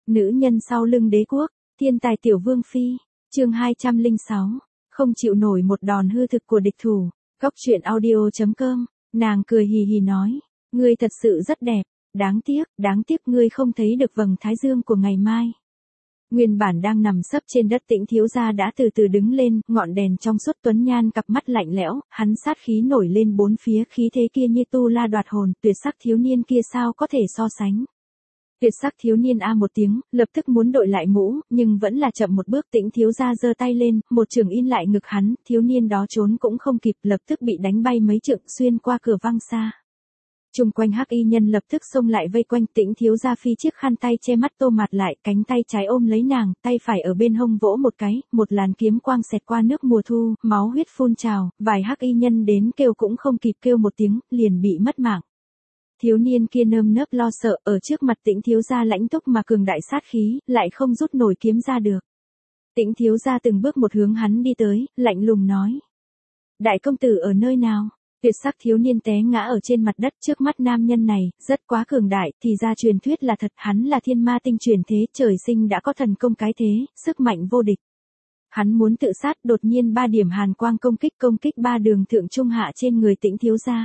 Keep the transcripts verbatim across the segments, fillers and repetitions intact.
Nữ nhân sau lưng đế quốc, thiên tài tiểu vương phi, chương hai trăm lẻ sáu, không chịu nổi một đòn hư thực của địch thủ, góc truyện audio chấm com, nàng cười hì hì nói, ngươi thật sự rất đẹp, đáng tiếc, đáng tiếc ngươi không thấy được vầng thái dương của ngày mai. Nguyên bản đang nằm sấp trên đất Tĩnh thiếu gia đã từ từ đứng lên, ngọn đèn trong suốt tuấn nhan cặp mắt lạnh lẽo, hắn sát khí nổi lên bốn phía, khí thế kia như tu la đoạt hồn, tuyệt sắc thiếu niên kia sao có thể so sánh. Tuyệt sắc thiếu niên a một tiếng, lập tức muốn đội lại mũ, nhưng vẫn là chậm một bước. Tĩnh thiếu gia giơ tay lên, một trường in lại ngực hắn, thiếu niên đó trốn cũng không kịp, lập tức bị đánh bay mấy trượng xuyên qua cửa văng xa. Trung quanh hắc y nhân lập tức xông lại vây quanh Tĩnh thiếu gia phi chiếc khăn tay che mắt Tô Mạt lại, cánh tay trái ôm lấy nàng, tay phải ở bên hông vỗ một cái, một làn kiếm quang xẹt qua nước mùa thu, máu huyết phun trào, vài hắc y nhân đến kêu cũng không kịp kêu một tiếng, liền bị mất mạng. Thiếu niên kia nơm nớp lo sợ, ở trước mặt Tĩnh thiếu gia lãnh túc mà cường đại sát khí, lại không rút nổi kiếm ra được. Tĩnh thiếu gia từng bước một hướng hắn đi tới, lạnh lùng nói: đại công tử ở nơi nào? Tuyệt sắc thiếu niên té ngã ở trên mặt đất, trước mắt nam nhân này, rất quá cường đại, thì ra truyền thuyết là thật, hắn là thiên ma tinh truyền thế, trời sinh đã có thần công cái thế, sức mạnh vô địch. Hắn muốn tự sát, đột nhiên ba điểm hàn quang công kích công kích ba đường thượng trung hạ trên người Tĩnh thiếu gia.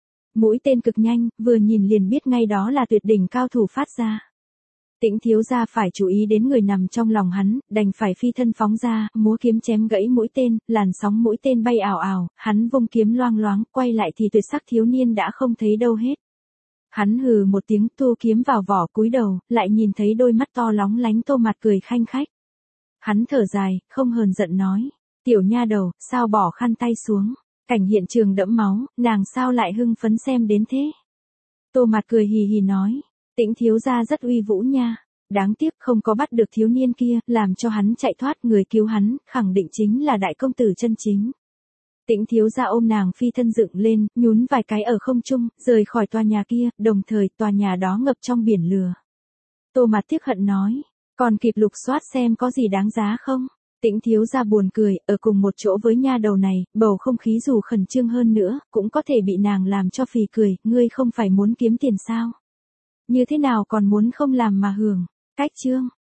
Mũi tên cực nhanh, vừa nhìn liền biết ngay đó là tuyệt đỉnh cao thủ phát ra. Tĩnh thiếu gia phải chú ý đến người nằm trong lòng hắn, đành phải phi thân phóng ra, múa kiếm chém gãy mũi tên, làn sóng mũi tên bay ảo ảo, hắn vung kiếm loang loáng, quay lại thì tuyệt sắc thiếu niên đã không thấy đâu hết. Hắn hừ một tiếng, thu kiếm vào vỏ, cúi đầu, lại nhìn thấy đôi mắt to lóng lánh Tô Mạt cười khanh khách. Hắn thở dài, không hờn giận nói: tiểu nha đầu, sao bỏ khăn tay xuống? Cảnh hiện trường đẫm máu, nàng sao lại hưng phấn xem đến thế? Tô Mạt cười hì hì nói: Tĩnh thiếu gia rất uy vũ nha, đáng tiếc không có bắt được thiếu niên kia, làm cho hắn chạy thoát, người cứu hắn, khẳng định chính là đại công tử chân chính. Tĩnh thiếu gia ôm nàng phi thân dựng lên, nhún vài cái ở không trung, rời khỏi tòa nhà kia, đồng thời tòa nhà đó ngập trong biển lửa. Tô Mạt tiếc hận nói: còn kịp lục soát xem có gì đáng giá không? Tĩnh thiếu gia buồn cười, ở cùng một chỗ với nha đầu này, bầu không khí dù khẩn trương hơn nữa, cũng có thể bị nàng làm cho phì cười, ngươi không phải muốn kiếm tiền sao? Như thế nào còn muốn không làm mà hưởng? Cách chương